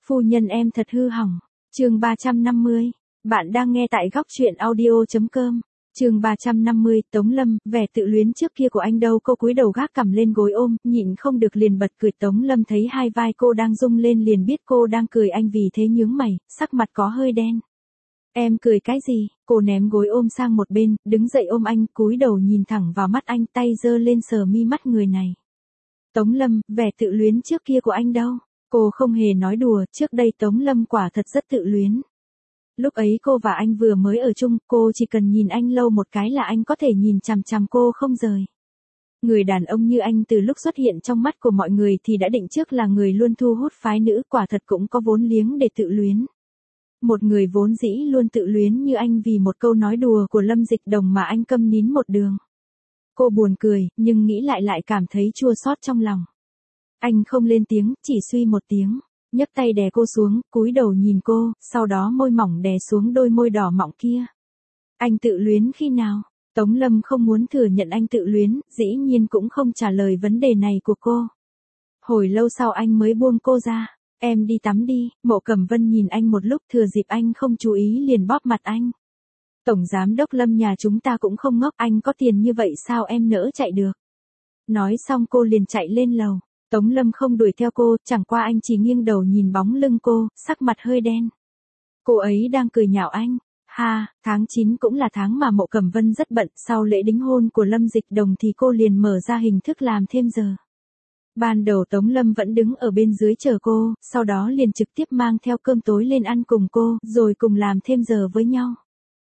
Phu nhân em thật hư hỏng. Chương 350. Bạn đang nghe tại góc truyện audio.com. Chương 350, Tống Lâm, vẻ tự luyến trước kia của anh đâu, cô cúi đầu gác cằm lên gối ôm, nhịn không được liền bật cười. Tống Lâm thấy hai vai cô đang rung lên liền biết cô đang cười anh, vì thế nhướng mày, sắc mặt có hơi đen. Em cười cái gì? Cô ném gối ôm sang một bên, đứng dậy ôm anh, cúi đầu nhìn thẳng vào mắt anh, tay giơ lên sờ mi mắt người này. Tống Lâm, vẻ tự luyến trước kia của anh đâu? Cô không hề nói đùa, trước đây Tống Lâm quả thật rất tự luyến. Lúc ấy cô và anh vừa mới ở chung, cô chỉ cần nhìn anh lâu một cái là anh có thể nhìn chằm chằm cô không rời. Người đàn ông như anh từ lúc xuất hiện trong mắt của mọi người thì đã định trước là người luôn thu hút phái nữ, quả thật cũng có vốn liếng để tự luyến. Một người vốn dĩ luôn tự luyến như anh vì một câu nói đùa của Lâm Dịch Đồng mà anh câm nín một đường. Cô buồn cười, nhưng nghĩ lại cảm thấy chua xót trong lòng. Anh không lên tiếng, chỉ suy một tiếng, nhấc tay đè cô xuống, cúi đầu nhìn cô, sau đó môi mỏng đè xuống đôi môi đỏ mọng kia. Anh tự luyến khi nào? Tống Lâm không muốn thừa nhận anh tự luyến, dĩ nhiên cũng không trả lời vấn đề này của cô. Hồi lâu sau anh mới buông cô ra. Em đi tắm đi. Mộ Cẩm Vân nhìn anh một lúc, thừa dịp anh không chú ý liền bóp mặt anh. Tổng giám đốc Lâm nhà chúng ta cũng không ngốc, anh có tiền như vậy sao em nỡ chạy được. Nói xong cô liền chạy lên lầu. Tống Lâm không đuổi theo cô, chẳng qua anh chỉ nghiêng đầu nhìn bóng lưng cô, sắc mặt hơi đen. Cô ấy đang cười nhạo anh. Ha, tháng 9 cũng là tháng mà Mộ Cẩm Vân rất bận, sau lễ đính hôn của Lâm Dịch Đồng thì cô liền mở ra hình thức làm thêm giờ. Ban đầu Tống Lâm vẫn đứng ở bên dưới chờ cô, sau đó liền trực tiếp mang theo cơm tối lên ăn cùng cô, rồi cùng làm thêm giờ với nhau.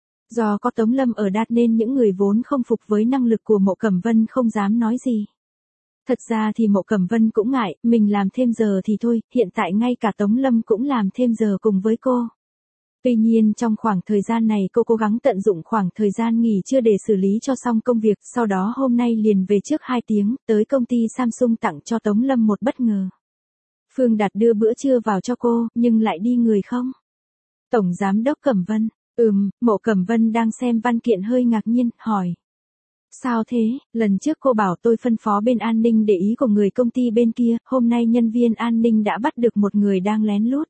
Do có Tống Lâm ở đạt nên những người vốn không phục với năng lực của Mộ Cẩm Vân không dám nói gì. Thật ra thì Mộ Cẩm Vân cũng ngại, mình làm thêm giờ thì thôi, hiện tại ngay cả Tống Lâm cũng làm thêm giờ cùng với cô. Tuy nhiên trong khoảng thời gian này cô cố gắng tận dụng khoảng thời gian nghỉ trưa để xử lý cho xong công việc, sau đó hôm nay liền về trước 2 tiếng, tới công ty Samsung tặng cho Tống Lâm một bất ngờ. Phương Đạt đưa bữa trưa vào cho cô, nhưng lại đi người không? Tổng giám đốc Cẩm Vân. Mộ Cẩm Vân đang xem văn kiện hơi ngạc nhiên, hỏi. Sao thế, lần trước cô bảo tôi phân phó bên an ninh để ý của người công ty bên kia, hôm nay nhân viên an ninh đã bắt được một người đang lén lút.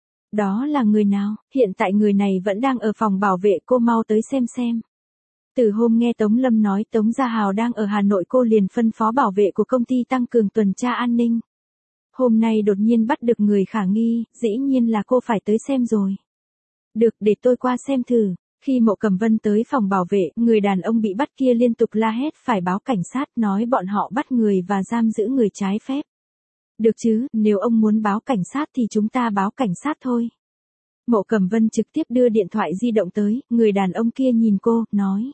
Đó là người nào? Hiện tại người này vẫn đang ở phòng bảo vệ, cô mau tới xem. Từ hôm nghe Tống Lâm nói Tống Gia Hào đang ở Hà Nội cô liền phân phó bảo vệ của công ty tăng cường tuần tra an ninh. Hôm nay đột nhiên bắt được người khả nghi, dĩ nhiên là cô phải tới xem rồi. Được, để tôi qua xem thử. Khi Mộ Cẩm Vân tới phòng bảo vệ, người đàn ông bị bắt kia liên tục la hét phải báo cảnh sát, nói bọn họ bắt người và giam giữ người trái phép. Được chứ, nếu ông muốn báo cảnh sát thì chúng ta báo cảnh sát thôi. Mộ Cẩm Vân trực tiếp đưa điện thoại di động tới, người đàn ông kia nhìn cô, nói.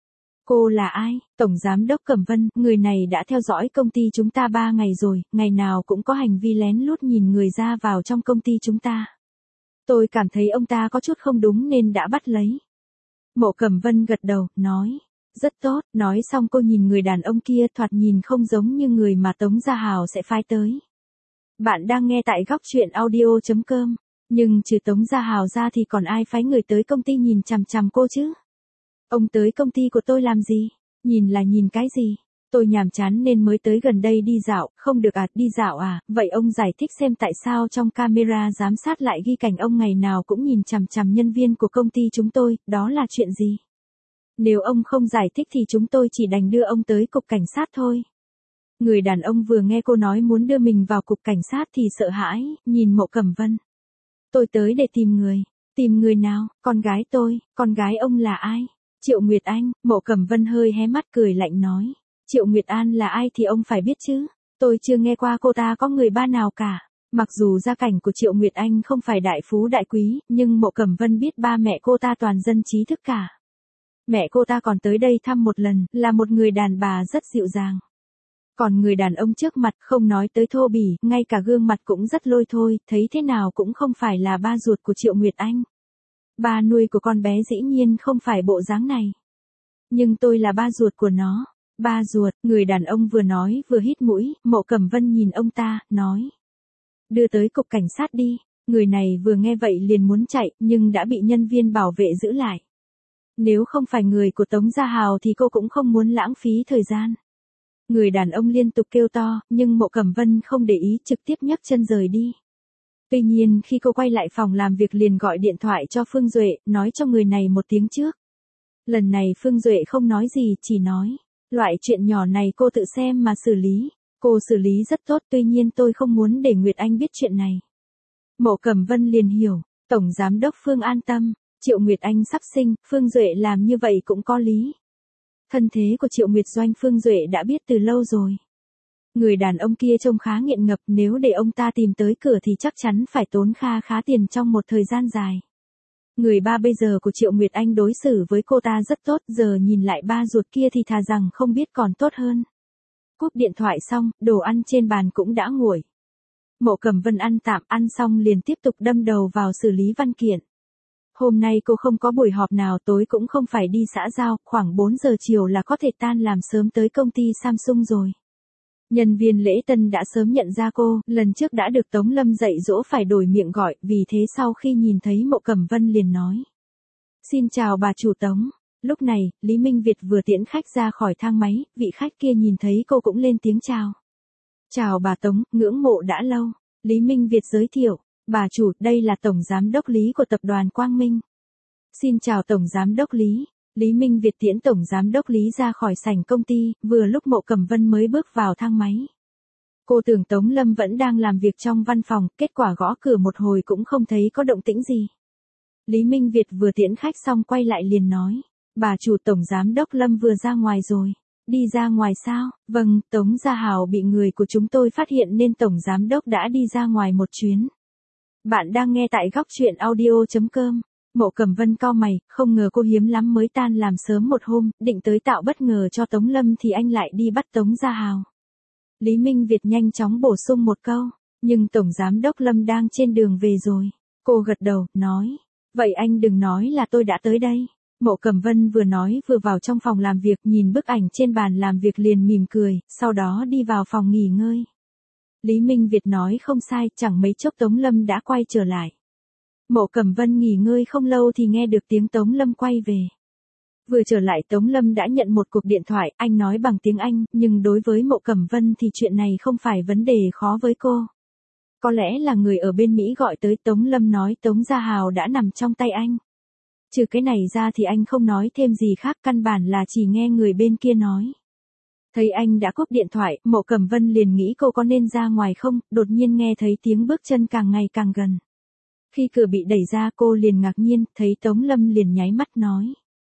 Cô là ai? Tổng giám đốc Cẩm Vân, người này đã theo dõi công ty chúng ta 3 ngày rồi, ngày nào cũng có hành vi lén lút nhìn người ra vào trong công ty chúng ta. Tôi cảm thấy ông ta có chút không đúng nên đã bắt lấy. Mộ Cẩm Vân gật đầu, nói. Rất tốt, nói xong cô nhìn người đàn ông kia, thoạt nhìn không giống như người mà Tống Gia Hào sẽ phái tới. Bạn đang nghe tại góc truyện audio.com. Nhưng trừ Tống Gia Hào ra thì còn ai phái người tới công ty nhìn chằm chằm cô chứ? Ông tới công ty của tôi làm gì? Nhìn là nhìn cái gì? Tôi nhàm chán nên mới tới gần đây đi dạo, không được à, đi dạo à? Vậy ông giải thích xem tại sao trong camera giám sát lại ghi cảnh ông ngày nào cũng nhìn chằm chằm nhân viên của công ty chúng tôi, đó là chuyện gì? Nếu ông không giải thích thì chúng tôi chỉ đành đưa ông tới cục cảnh sát thôi. Người đàn ông vừa nghe cô nói muốn đưa mình vào cục cảnh sát thì sợ hãi, nhìn Mộ Cẩm Vân. Tôi tới để tìm người nào? Con gái tôi. Con gái ông là ai? Triệu Nguyệt Anh. Mộ Cẩm Vân hơi hé mắt cười lạnh nói. Triệu Nguyệt An là ai thì ông phải biết chứ. Tôi chưa nghe qua cô ta có người ba nào cả. Mặc dù gia cảnh của Triệu Nguyệt Anh không phải đại phú đại quý, nhưng Mộ Cẩm Vân biết ba mẹ cô ta toàn dân trí thức cả. Mẹ cô ta còn tới đây thăm một lần, là một người đàn bà rất dịu dàng. Còn người đàn ông trước mặt không nói tới thô bỉ, ngay cả gương mặt cũng rất lôi thôi, thấy thế nào cũng không phải là ba ruột của Triệu Nguyệt Anh. Ba nuôi của con bé dĩ nhiên không phải bộ dáng này. Nhưng tôi là ba ruột của nó. Ba ruột, người đàn ông vừa nói vừa hít mũi, Mộ Cẩm Vân nhìn ông ta, nói. Đưa tới cục cảnh sát đi. Người này vừa nghe vậy liền muốn chạy, nhưng đã bị nhân viên bảo vệ giữ lại. Nếu không phải người của Tống Gia Hào thì cô cũng không muốn lãng phí thời gian. Người đàn ông liên tục kêu to, nhưng Mộ Cẩm Vân không để ý, trực tiếp nhấc chân rời đi. Tuy nhiên khi cô quay lại phòng làm việc liền gọi điện thoại cho Phương Duệ, nói cho người này một tiếng trước. Lần này Phương Duệ không nói gì, chỉ nói, loại chuyện nhỏ này cô tự xem mà xử lý. Cô xử lý rất tốt, tuy nhiên tôi không muốn để Nguyệt Anh biết chuyện này. Mộ Cẩm Vân liền hiểu, Tổng Giám đốc Phương an tâm, Triệu Nguyệt Anh sắp sinh, Phương Duệ làm như vậy cũng có lý. Thân thế của Triệu Nguyệt Doanh Phương Duệ đã biết từ lâu rồi. Người đàn ông kia trông khá nghiện ngập, nếu để ông ta tìm tới cửa thì chắc chắn phải tốn khá tiền trong một thời gian dài. Người ba bây giờ của Triệu Nguyệt Anh đối xử với cô ta rất tốt, giờ nhìn lại ba ruột kia thì thà rằng không biết còn tốt hơn. Cúp điện thoại xong, đồ ăn trên bàn cũng đã nguội. Mộ Cẩm Vân ăn tạm, ăn xong liền tiếp tục đâm đầu vào xử lý văn kiện. Hôm nay cô không có buổi họp nào, tối cũng không phải đi xã giao, khoảng 4 giờ chiều là có thể tan làm sớm tới công ty Samsung rồi. Nhân viên lễ tân đã sớm nhận ra cô, lần trước đã được Tống Lâm dạy dỗ phải đổi miệng gọi, vì thế sau khi nhìn thấy Mộ Cẩm Vân liền nói. Xin chào bà chủ Tống. Lúc này, Lý Minh Việt vừa tiễn khách ra khỏi thang máy, vị khách kia nhìn thấy cô cũng lên tiếng chào. Chào bà Tống, ngưỡng mộ đã lâu. Lý Minh Việt giới thiệu, bà chủ, đây là Tổng Giám đốc Lý của tập đoàn Quang Minh. Xin chào Tổng Giám đốc Lý. Lý Minh Việt tiễn Tổng Giám đốc Lý ra khỏi sảnh công ty, vừa lúc Mộ Cẩm Vân mới bước vào thang máy. Cô tưởng Tống Lâm vẫn đang làm việc trong văn phòng, kết quả gõ cửa một hồi cũng không thấy có động tĩnh gì. Lý Minh Việt vừa tiễn khách xong quay lại liền nói, bà chủ Tổng Giám đốc Lâm vừa ra ngoài rồi. Đi ra ngoài sao? Vâng, Tống Gia Hào bị người của chúng tôi phát hiện nên Tổng Giám đốc đã đi ra ngoài một chuyến. Bạn đang nghe tại góc chuyện audio.com. Mộ Cẩm Vân cau mày, không ngờ cô hiếm lắm mới tan làm sớm một hôm, định tới tạo bất ngờ cho Tống Lâm thì anh lại đi bắt Tống Gia Hào. Lý Minh Việt nhanh chóng bổ sung một câu, nhưng Tổng Giám đốc Lâm đang trên đường về rồi. Cô gật đầu, nói, vậy anh đừng nói là tôi đã tới đây. Mộ Cẩm Vân vừa nói vừa vào trong phòng làm việc, nhìn bức ảnh trên bàn làm việc liền mỉm cười, sau đó đi vào phòng nghỉ ngơi. Lý Minh Việt nói không sai, chẳng mấy chốc Tống Lâm đã quay trở lại. Mộ Cẩm Vân nghỉ ngơi không lâu thì nghe được tiếng Tống Lâm quay về. Vừa trở lại Tống Lâm đã nhận một cuộc điện thoại, anh nói bằng tiếng Anh, nhưng đối với Mộ Cẩm Vân thì chuyện này không phải vấn đề khó với cô. Có lẽ là người ở bên Mỹ gọi tới. Tống Lâm nói Tống Gia Hào đã nằm trong tay anh. Trừ cái này ra thì anh không nói thêm gì khác, căn bản là chỉ nghe người bên kia nói. Thấy anh đã cúp điện thoại, Mộ Cẩm Vân liền nghĩ cô có nên ra ngoài không, đột nhiên nghe thấy tiếng bước chân càng ngày càng gần. Khi cửa bị đẩy ra cô liền ngạc nhiên, thấy Tống Lâm liền nháy mắt nói.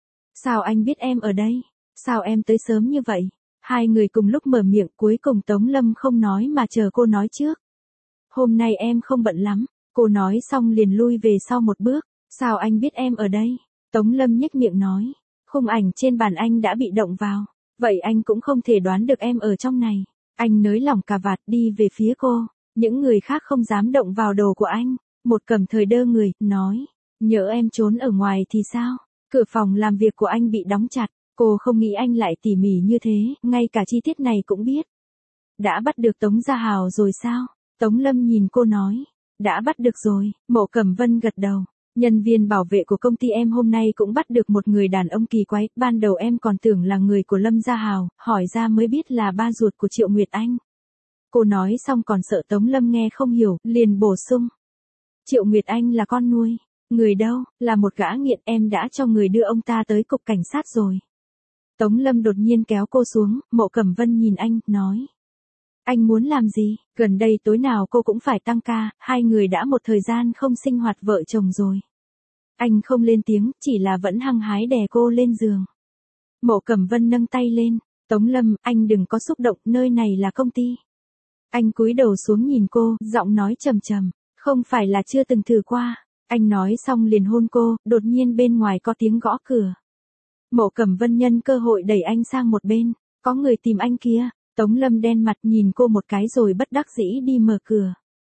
Sao anh biết em ở đây? Sao em tới sớm như vậy? Hai người cùng lúc mở miệng, cuối cùng Tống Lâm không nói mà chờ cô nói trước. Hôm nay em không bận lắm, cô nói xong liền lui về sau một bước. Sao anh biết em ở đây? Tống Lâm nhếch miệng nói. Khung ảnh trên bàn anh đã bị động vào. Vậy anh cũng không thể đoán được em ở trong này. Anh nới lỏng cà vạt đi về phía cô. Những người khác không dám động vào đồ của anh. Một Cẩm Thời đơ người, nói. Nhỡ em trốn ở ngoài thì sao? Cửa phòng làm việc của anh bị đóng chặt. Cô không nghĩ anh lại tỉ mỉ như thế, ngay cả chi tiết này cũng biết. Đã bắt được Tống Gia Hào rồi sao? Tống Lâm nhìn cô nói. Đã bắt được rồi. Mộ Cẩm Vân gật đầu. Nhân viên bảo vệ của công ty em hôm nay cũng bắt được một người đàn ông kỳ quái, ban đầu em còn tưởng là người của Lâm Gia Hào, hỏi ra mới biết là ba ruột của Triệu Nguyệt Anh. Cô nói xong còn sợ Tống Lâm nghe không hiểu, liền bổ sung. Triệu Nguyệt Anh là con nuôi. Người đâu? Là một gã nghiện, em đã cho người đưa ông ta tới cục cảnh sát rồi. Tống Lâm đột nhiên kéo cô xuống, Mộ Cẩm Vân nhìn anh, nói. Anh muốn làm gì? Gần đây tối nào cô cũng phải tăng ca, hai người đã một thời gian không sinh hoạt vợ chồng rồi. Anh không lên tiếng, chỉ là vẫn hăng hái đè cô lên giường. Mộ Cẩm Vân nâng tay lên. Tống Lâm, anh đừng có xúc động, nơi này là công ty. Anh cúi đầu xuống nhìn cô, giọng nói trầm trầm. Không phải là chưa từng thử qua. Anh nói xong liền hôn cô, đột nhiên bên ngoài có tiếng gõ cửa. Mộ Cẩm Vân nhân cơ hội đẩy anh sang một bên. Có người tìm anh kia. Tống Lâm đen mặt nhìn cô một cái rồi bất đắc dĩ đi mở cửa.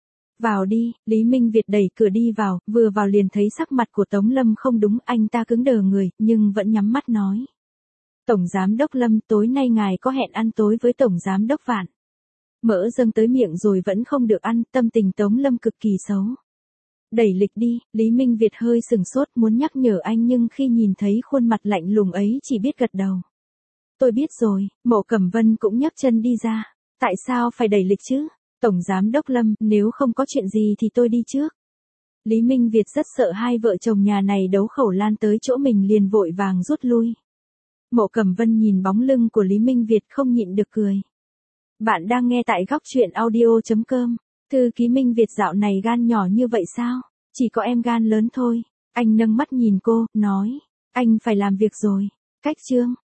Vào đi, Lý Minh Việt đẩy cửa đi vào, vừa vào liền thấy sắc mặt của Tống Lâm không đúng, anh ta cứng đờ người, nhưng vẫn nhắm mắt nói. Tổng Giám đốc Lâm, tối nay ngài có hẹn ăn tối với Tổng Giám đốc Vạn. Mỡ dâng tới miệng rồi vẫn không được ăn, tâm tình Tống Lâm cực kỳ xấu. Đẩy lịch đi, Lý Minh Việt hơi sừng sốt muốn nhắc nhở anh nhưng khi nhìn thấy khuôn mặt lạnh lùng ấy chỉ biết gật đầu. Tôi biết rồi. Mộ Cẩm Vân cũng nhấc chân đi ra. Tại sao phải đẩy lịch chứ? Tổng Giám đốc Lâm, nếu không có chuyện gì thì tôi đi trước. Lý Minh Việt rất sợ hai vợ chồng nhà này đấu khẩu lan tới chỗ mình liền vội vàng rút lui. Mộ Cẩm Vân nhìn bóng lưng của Lý Minh Việt không nhịn được cười. Bạn đang nghe tại góc truyện audio.com. Thư ký Minh Việt dạo này gan nhỏ như vậy sao? Chỉ có em gan lớn thôi. Anh nâng mắt nhìn cô, nói. Anh phải làm việc rồi. Cách chương.